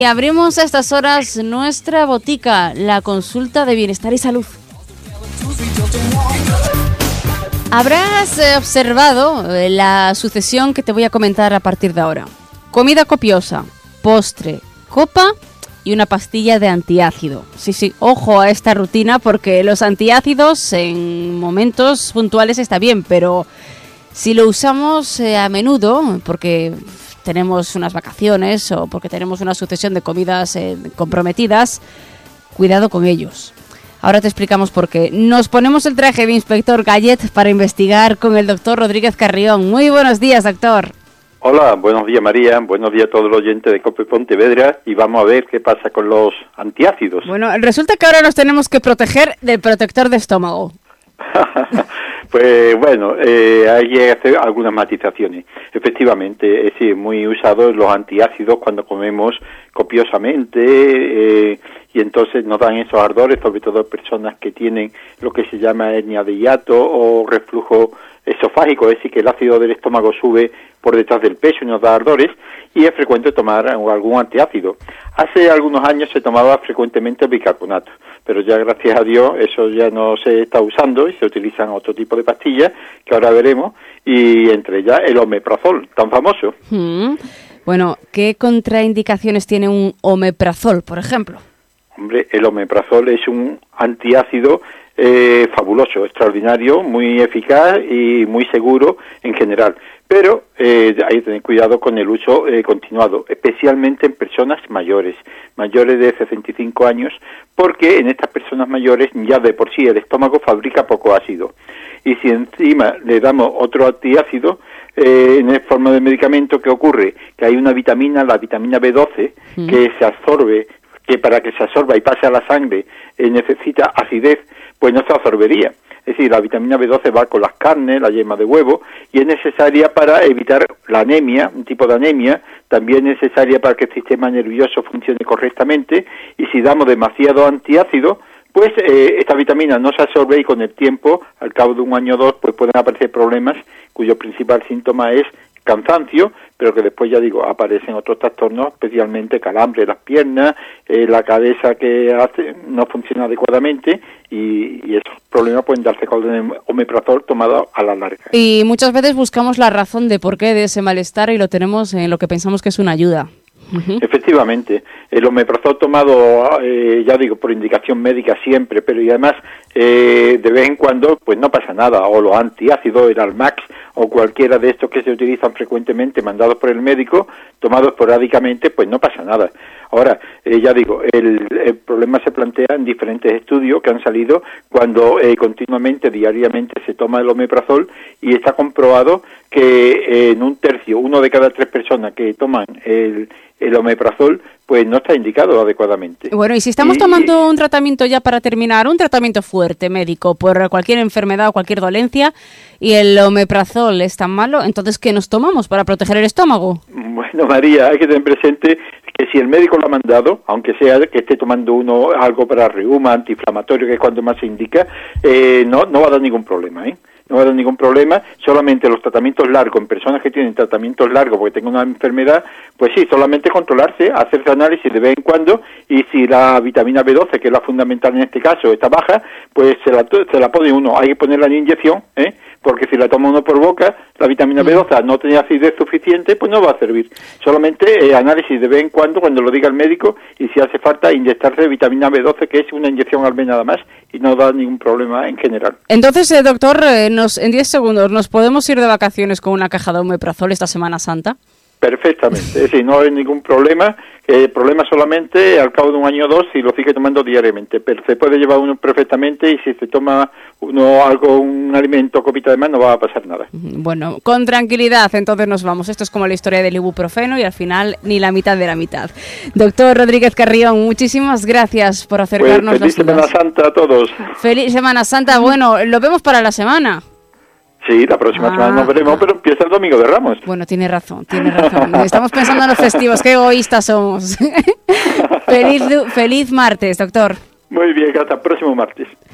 Y abrimos a estas horas nuestra botica, la consulta de bienestar y salud. Habrás observado la sucesión que te voy a comentar a partir de ahora. Comida copiosa, postre, copa y una pastilla de antiácido. Sí, ojo a esta rutina porque los antiácidos en momentos puntuales está bien, pero si lo usamos a menudo, porque tenemos unas vacaciones o porque tenemos una sucesión de comidas comprometidas, cuidado con ellos. Ahora te explicamos por qué. Nos ponemos el traje de Inspector Gadget para investigar con el doctor Rodríguez Carrión. Muy buenos días, doctor. Hola, buenos días María, buenos días a todos los oyentes de COPE Pontevedra y vamos a ver qué pasa con los antiácidos. Bueno, resulta que ahora nos tenemos que proteger del protector de estómago. Pues bueno, hay que hacer algunas matizaciones. Efectivamente, es muy usados los antiácidos cuando comemos copiosamente y entonces nos dan esos ardores, sobre todo personas que tienen lo que se llama hernia de hiato o reflujo esofágico, es decir, que el ácido del estómago sube por detrás del pecho y nos da ardores, y es frecuente tomar algún antiácido. Hace algunos años se tomaba frecuentemente el bicarbonato, pero ya gracias a Dios eso ya no se está usando y se utilizan otro tipo de pastillas que ahora veremos, y entre ellas el omeprazol, tan famoso. Bueno, ¿qué contraindicaciones tiene un omeprazol, por ejemplo? Hombre, el omeprazol es un antiácido fabuloso, extraordinario, muy eficaz y muy seguro en general. Pero hay que tener cuidado con el uso continuado, especialmente en personas mayores de 65 años, porque en estas personas mayores ya de por sí el estómago fabrica poco ácido. Y si encima le damos otro antiácido, en forma de medicamento, ¿qué ocurre? Que hay una vitamina, la vitamina B12, que se absorbe, que para que se absorba y pase a la sangre necesita acidez, pues no se absorbería. Es decir, la vitamina B12 va con las carnes, la yema de huevo, y es necesaria para evitar la anemia, un tipo de anemia, también es necesaria para que el sistema nervioso funcione correctamente, y si damos demasiado antiácido, pues esta vitamina no se absorbe y con el tiempo, al cabo de un año o dos, pues pueden aparecer problemas cuyo principal síntoma es cansancio, pero que después, ya digo, aparecen otros trastornos, especialmente calambre, las piernas, la cabeza que no funciona adecuadamente, y esos problemas pueden darse con el omeprazol tomado a la larga. Y muchas veces buscamos la razón de por qué de ese malestar y lo tenemos en lo que pensamos que es una ayuda. Efectivamente, el omeprazol tomado, ya digo, por indicación médica siempre, pero y además de vez en cuando, pues no pasa nada, o los antiácidos, el Almax, o cualquiera de estos que se utilizan frecuentemente, mandados por el médico, tomados esporádicamente, pues no pasa nada. Ahora, ya digo, el problema se plantea en diferentes estudios que han salido cuando continuamente, diariamente se toma el omeprazol, y está comprobado que en un tercio, 1 de cada 3 personas que toman el omeprazol, pues no está indicado adecuadamente. Bueno, y si estamos tomando un tratamiento, ya para terminar, un tratamiento fuerte médico por cualquier enfermedad o cualquier dolencia, y el omeprazol es tan malo, entonces ¿qué nos tomamos para proteger el estómago? Bueno, María, hay que tener presente que si el médico lo ha mandado, aunque sea que esté tomando uno algo para reuma, antiinflamatorio, que es cuando más se indica, no va a dar ningún problema, No va a dar ningún problema, solamente los tratamientos largos, en personas que tienen tratamientos largos porque tengan una enfermedad, pues sí, solamente controlarse, hacerse análisis de vez en cuando, y si la vitamina B12, que es la fundamental en este caso, está baja, pues se la pone uno, hay que ponerla en inyección, porque si la toma uno por boca, la vitamina B12 no tiene acidez suficiente, pues no va a servir. Solamente análisis de vez en cuando lo diga el médico, y si hace falta inyectarse vitamina B12, que es una inyección al mes nada más, y no da ningún problema en general. Entonces, doctor, en 10 segundos, ¿nos podemos ir de vacaciones con una caja de omeprazol esta Semana Santa? Perfectamente, es decir, no hay ningún problema. El problema solamente al cabo de un año o dos si lo sigue tomando diariamente, pero se puede llevar uno perfectamente, y si se toma uno un alimento, copita de más, no va a pasar nada. Bueno, con tranquilidad, entonces nos vamos. Esto es como la historia del ibuprofeno y al final ni la mitad de la mitad. Doctor Rodríguez Carrión, muchísimas gracias por acercarnos. Pues feliz Semana Santa a todos. Feliz Semana Santa. Bueno, lo vemos para la semana. Sí, la próxima semana nos veremos, pero empieza el Domingo de Ramos. Bueno, tiene razón. Estamos pensando en los festivos, qué egoístas somos. Feliz martes, doctor. Muy bien, hasta el próximo martes.